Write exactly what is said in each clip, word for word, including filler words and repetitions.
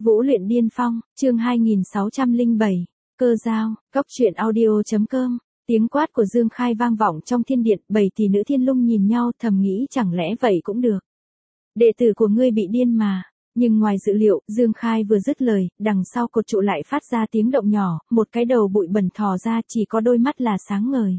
Vũ luyện điên phong, chương hai nghìn sáu trăm lẻ bảy, cơ giao, cốc truyện audio.com, tiếng quát của Dương Khai vang vọng trong thiên điện, bảy tỷ nữ thiên lung nhìn nhau thầm nghĩ chẳng lẽ vậy cũng được. Đệ tử của ngươi bị điên mà, nhưng ngoài dự liệu, Dương Khai vừa dứt lời, đằng sau cột trụ lại phát ra tiếng động nhỏ, một cái đầu bụi bẩn thò ra chỉ có đôi mắt là sáng ngời.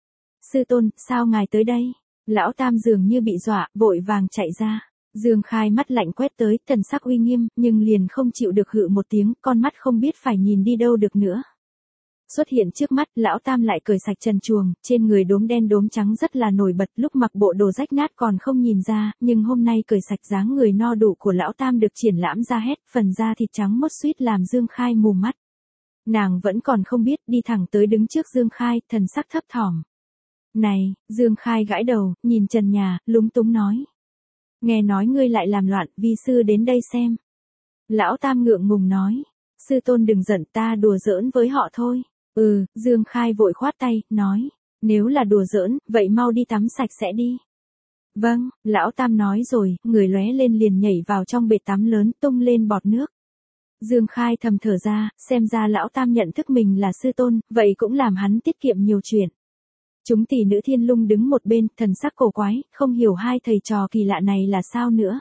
Sư tôn, sao ngài tới đây? Lão Tam dường như bị dọa, vội vàng chạy ra. Dương Khai mắt lạnh quét tới, thần sắc uy nghiêm, nhưng liền không chịu được hự một tiếng, con mắt không biết phải nhìn đi đâu được nữa. Xuất hiện trước mắt, Lão Tam lại cởi sạch trần truồng, trên người đốm đen đốm trắng rất là nổi bật, lúc mặc bộ đồ rách nát còn không nhìn ra, nhưng hôm nay cởi sạch dáng người no đủ của Lão Tam được triển lãm ra hết, phần da thịt trắng mốt suýt làm Dương Khai mù mắt. Nàng vẫn còn không biết, đi thẳng tới đứng trước Dương Khai, thần sắc thấp thỏm. Này, Dương Khai gãi đầu, nhìn trần nhà, lúng túng nói. Nghe nói ngươi lại làm loạn, vi sư đến đây xem. Lão Tam ngượng ngùng nói. Sư tôn đừng giận, ta đùa giỡn với họ thôi. Ừ, Dương Khai vội khoát tay, nói. Nếu là đùa giỡn, vậy mau đi tắm sạch sẽ đi. Vâng, Lão Tam nói rồi, người lóe lên liền nhảy vào trong bể tắm lớn, tung lên bọt nước. Dương Khai thầm thở ra, xem ra Lão Tam nhận thức mình là sư tôn, vậy cũng làm hắn tiết kiệm nhiều chuyện. Chúng tỷ nữ thiên lung đứng một bên, thần sắc cổ quái, không hiểu hai thầy trò kỳ lạ này là sao nữa.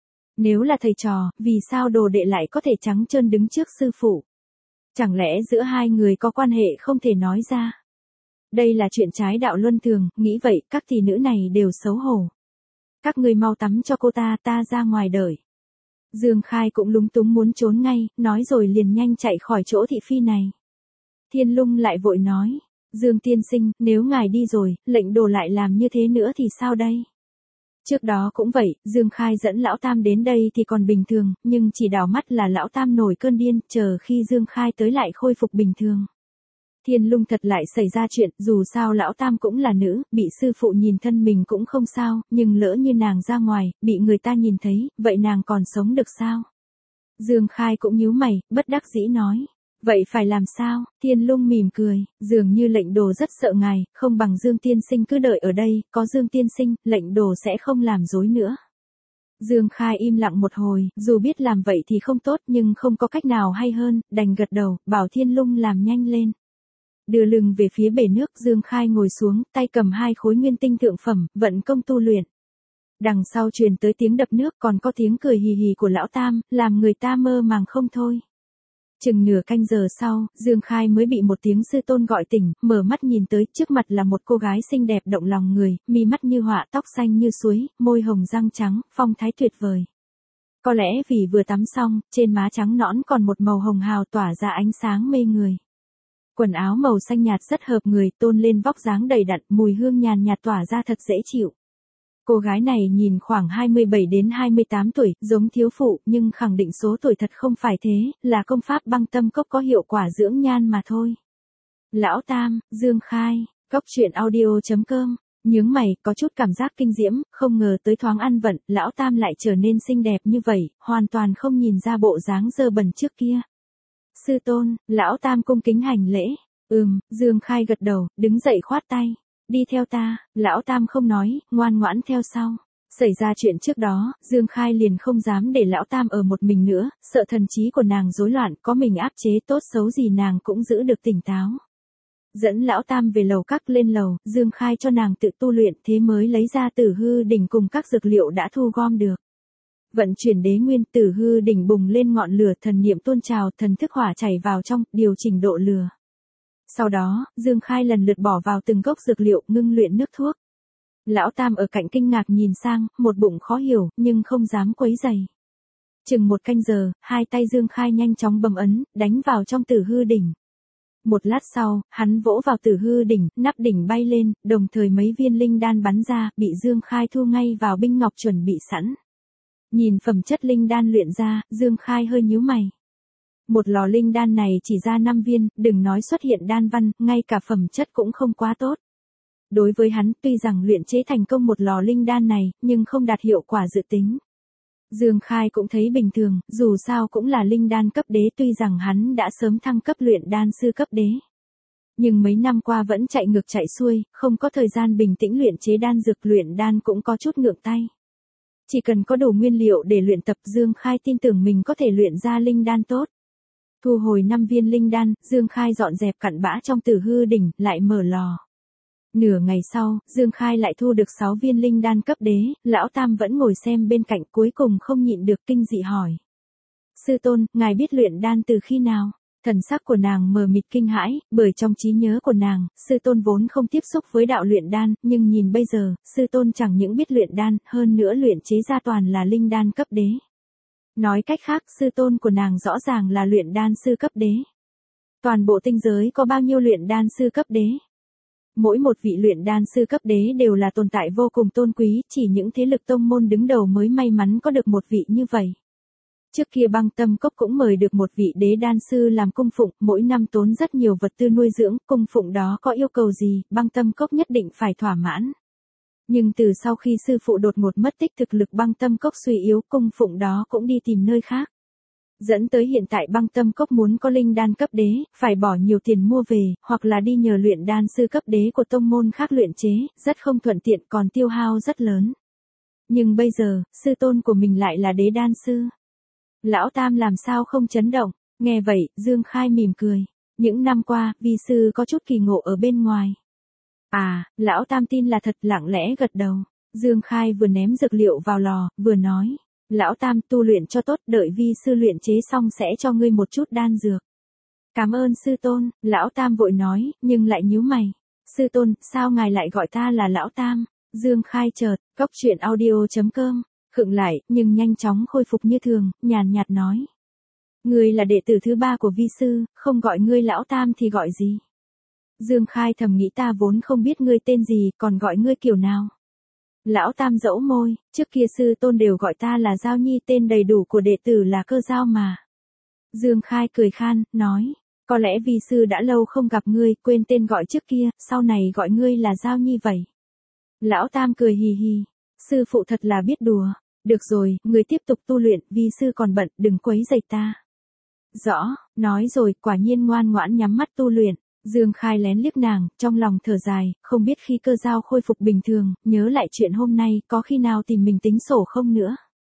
Nếu là thầy trò, vì sao đồ đệ lại có thể trắng trơn đứng trước sư phụ? Chẳng lẽ giữa hai người có quan hệ không thể nói ra? Đây là chuyện trái đạo luân thường, nghĩ vậy, các tỷ nữ này đều xấu hổ. Các ngươi mau tắm cho cô ta, ta ra ngoài đợi. Dương Khai cũng lúng túng muốn trốn ngay, nói rồi liền nhanh chạy khỏi chỗ thị phi này. Thiên lung lại vội nói. Dương tiên sinh, nếu ngài đi rồi, lệnh đồ lại làm như thế nữa thì sao đây? Trước đó cũng vậy, Dương Khai dẫn Lão Tam đến đây thì còn bình thường, nhưng chỉ đảo mắt là Lão Tam nổi cơn điên, chờ khi Dương Khai tới lại khôi phục bình thường. Thiên lung thật lại xảy ra chuyện, dù sao Lão Tam cũng là nữ, bị sư phụ nhìn thân mình cũng không sao, nhưng lỡ như nàng ra ngoài, bị người ta nhìn thấy, vậy nàng còn sống được sao? Dương Khai cũng nhíu mày, bất đắc dĩ nói. Vậy phải làm sao? Thiên lung mỉm cười, dường như lệnh đồ rất sợ ngài, không bằng Dương tiên sinh cứ đợi ở đây, có Dương tiên sinh, lệnh đồ sẽ không làm dối nữa. Dương Khai im lặng một hồi, dù biết làm vậy thì không tốt nhưng không có cách nào hay hơn, đành gật đầu, bảo Thiên lung làm nhanh lên. Đưa lưng về phía bể nước, Dương Khai ngồi xuống, tay cầm hai khối nguyên tinh thượng phẩm, vận công tu luyện. Đằng sau truyền tới tiếng đập nước còn có tiếng cười hì hì của Lão Tam, làm người ta mơ màng không thôi. Chừng nửa canh giờ sau, Dương Khai mới bị một tiếng sư tôn gọi tỉnh, mở mắt nhìn tới, trước mặt là một cô gái xinh đẹp động lòng người, mi mắt như họa, tóc xanh như suối, môi hồng răng trắng, phong thái tuyệt vời. Có lẽ vì vừa tắm xong, trên má trắng nõn còn một màu hồng hào tỏa ra ánh sáng mê người. Quần áo màu xanh nhạt rất hợp người, tôn lên vóc dáng đầy đặn, mùi hương nhàn nhạt tỏa ra thật dễ chịu. Cô gái này nhìn khoảng hai mươi bảy đến hai mươi tám tuổi, giống thiếu phụ, nhưng khẳng định số tuổi thật không phải thế, là công pháp băng tâm cốc có hiệu quả dưỡng nhan mà thôi. Lão Tam, Dương Khai, cốc truyện audio.com, nhướng mày, có chút cảm giác kinh diễm, không ngờ tới thoáng ăn vận, Lão Tam lại trở nên xinh đẹp như vậy, hoàn toàn không nhìn ra bộ dáng dơ bẩn trước kia. Sư tôn, Lão Tam cung kính hành lễ, ừm, Dương Khai gật đầu, đứng dậy khoát tay. Đi theo ta, Lão Tam không nói, ngoan ngoãn theo sau. Xảy ra chuyện trước đó, Dương Khai liền không dám để Lão Tam ở một mình nữa, sợ thần trí của nàng rối loạn, có mình áp chế tốt xấu gì nàng cũng giữ được tỉnh táo. Dẫn Lão Tam về lầu các lên lầu, Dương Khai cho nàng tự tu luyện, thế mới lấy ra Tử Hư đỉnh cùng các dược liệu đã thu gom được. Vận chuyển đế nguyên, Tử Hư đỉnh bùng lên ngọn lửa, thần niệm tuôn trào, thần thức hỏa chảy vào trong, điều chỉnh độ lửa. Sau đó, Dương Khai lần lượt bỏ vào từng gốc dược liệu, ngưng luyện nước thuốc. Lão Tam ở cạnh kinh ngạc nhìn sang, một bụng khó hiểu, nhưng không dám quấy rầy. Chừng một canh giờ, hai tay Dương Khai nhanh chóng bấm ấn, đánh vào trong Tử Hư đỉnh. Một lát sau, hắn vỗ vào Tử Hư đỉnh, nắp đỉnh bay lên, đồng thời mấy viên linh đan bắn ra, bị Dương Khai thu ngay vào binh ngọc chuẩn bị sẵn. Nhìn phẩm chất linh đan luyện ra, Dương Khai hơi nhíu mày. Một lò linh đan này chỉ ra năm viên, đừng nói xuất hiện đan văn, ngay cả phẩm chất cũng không quá tốt. Đối với hắn, tuy rằng luyện chế thành công một lò linh đan này, nhưng không đạt hiệu quả dự tính. Dương Khai cũng thấy bình thường, dù sao cũng là linh đan cấp đế, tuy rằng hắn đã sớm thăng cấp luyện đan sư cấp đế. Nhưng mấy năm qua vẫn chạy ngược chạy xuôi, không có thời gian bình tĩnh luyện chế đan dược, luyện đan cũng có chút ngượng tay. Chỉ cần có đủ nguyên liệu để luyện tập, Dương Khai tin tưởng mình có thể luyện ra linh đan tốt. Thu hồi năm viên linh đan, Dương Khai dọn dẹp cặn bã trong Tử Hư đỉnh, lại mở lò. Nửa ngày sau, Dương Khai lại thu được sáu viên linh đan cấp đế, lão tam vẫn ngồi xem bên cạnh, cuối cùng không nhịn được kinh dị hỏi. Sư tôn, ngài biết luyện đan từ khi nào? Thần sắc của nàng mờ mịt kinh hãi, bởi trong trí nhớ của nàng, sư tôn vốn không tiếp xúc với đạo luyện đan, nhưng nhìn bây giờ, sư tôn chẳng những biết luyện đan, hơn nữa luyện chế ra toàn là linh đan cấp đế. Nói cách khác, sư tôn của nàng rõ ràng là luyện đan sư cấp đế. Toàn bộ tinh giới có bao nhiêu luyện đan sư cấp đế? Mỗi một vị luyện đan sư cấp đế đều là tồn tại vô cùng tôn quý, chỉ những thế lực tông môn đứng đầu mới may mắn có được một vị như vậy. Trước kia Băng Tâm Cốc cũng mời được một vị đế đan sư làm cung phụng, mỗi năm tốn rất nhiều vật tư nuôi dưỡng, cung phụng đó có yêu cầu gì, Băng Tâm Cốc nhất định phải thỏa mãn. Nhưng từ sau khi sư phụ đột ngột mất tích, thực lực Băng Tâm Cốc suy yếu, cung phụng đó cũng đi tìm nơi khác. Dẫn tới hiện tại Băng Tâm Cốc muốn có linh đan cấp đế, phải bỏ nhiều tiền mua về, hoặc là đi nhờ luyện đan sư cấp đế của tông môn khác luyện chế, rất không thuận tiện, còn tiêu hao rất lớn. Nhưng bây giờ, sư tôn của mình lại là đế đan sư. Lão Tam làm sao không chấn động, nghe vậy, Dương Khai mỉm cười. Những năm qua, vi sư có chút kỳ ngộ ở bên ngoài. À, Lão Tam tin là thật, lặng lẽ gật đầu. Dương Khai vừa ném dược liệu vào lò, vừa nói. Lão Tam, tu luyện cho tốt, đợi vi sư luyện chế xong sẽ cho ngươi một chút đan dược. Cảm ơn sư tôn, Lão Tam vội nói, nhưng lại nhíu mày. Sư tôn, sao ngài lại gọi ta là Lão Tam? Dương Khai chợt, cốc truyện audio chấm com, khựng lại, nhưng nhanh chóng khôi phục như thường, nhàn nhạt nói. Ngươi là đệ tử thứ ba của vi sư, không gọi ngươi Lão Tam thì gọi gì? Dương Khai thầm nghĩ ta vốn không biết ngươi tên gì, còn gọi ngươi kiểu nào? Lão Tam dẫu môi, trước kia sư tôn đều gọi ta là Giao Nhi, tên đầy đủ của đệ tử là Cơ Giao mà. Dương Khai cười khan, nói, có lẽ vi sư đã lâu không gặp ngươi, quên tên gọi trước kia, sau này gọi ngươi là Giao Nhi vậy. Lão Tam cười hì hì, sư phụ thật là biết đùa, được rồi, ngươi tiếp tục tu luyện, vi sư còn bận, đừng quấy rầy ta. Rõ, nói rồi, quả nhiên ngoan ngoãn nhắm mắt tu luyện. Dương Khai lén liếc nàng, trong lòng thở dài, không biết khi Cơ Giao khôi phục bình thường, nhớ lại chuyện hôm nay, có khi nào tìm mình tính sổ không nữa.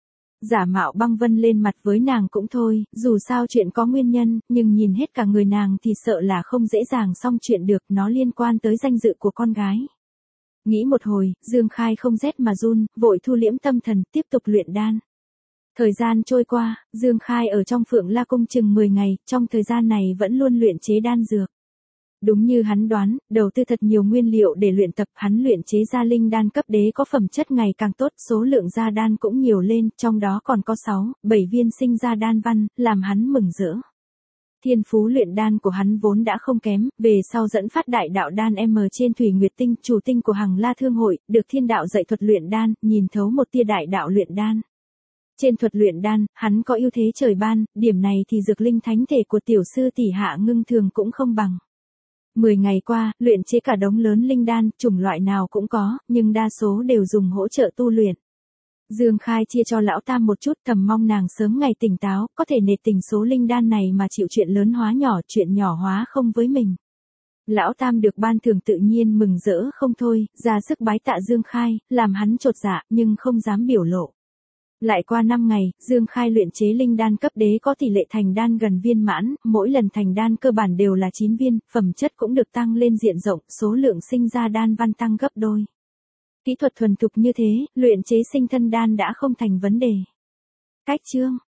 Giả mạo Băng Vân lên mặt với nàng cũng thôi, dù sao chuyện có nguyên nhân, nhưng nhìn hết cả người nàng thì sợ là không dễ dàng xong chuyện được, nó liên quan tới danh dự của con gái. Nghĩ một hồi, Dương Khai không rét mà run, vội thu liễm tâm thần, tiếp tục luyện đan. Thời gian trôi qua, Dương Khai ở trong Phượng La Cung chừng mười ngày, trong thời gian này vẫn luôn luyện chế đan dược. Đúng như hắn đoán, đầu tư thật nhiều nguyên liệu để luyện tập, hắn luyện chế ra linh đan cấp đế có phẩm chất ngày càng tốt, số lượng ra đan cũng nhiều lên, trong đó còn có sáu, bảy viên sinh ra đan văn, làm hắn mừng rỡ. Thiên phú luyện đan của hắn vốn đã không kém, về sau dẫn phát đại đạo đan M trên Thủy Nguyệt Tinh, chủ tinh của Hằng La Thương Hội, được thiên đạo dạy thuật luyện đan, nhìn thấu một tia đại đạo luyện đan. Trên thuật luyện đan, hắn có ưu thế trời ban, điểm này thì dược linh thánh thể của tiểu sư tỷ Hạ Ngưng Thường cũng không bằng. Mười ngày qua, luyện chế cả đống lớn linh đan, chủng loại nào cũng có, nhưng đa số đều dùng hỗ trợ tu luyện. Dương Khai chia cho Lão Tam một chút, thầm mong nàng sớm ngày tỉnh táo, có thể nể tình số linh đan này mà chịu chuyện lớn hóa nhỏ, chuyện nhỏ hóa không với mình. Lão Tam được ban thưởng tự nhiên mừng rỡ không thôi, ra sức bái tạ Dương Khai, làm hắn chột dạ, nhưng không dám biểu lộ. Lại qua năm ngày, Dương Khai luyện chế linh đan cấp đế có tỷ lệ thành đan gần viên mãn, mỗi lần thành đan cơ bản đều là chín viên, phẩm chất cũng được tăng lên diện rộng, số lượng sinh ra đan văn tăng gấp đôi. Kỹ thuật thuần thục như thế, luyện chế sinh thân đan đã không thành vấn đề. Cách chương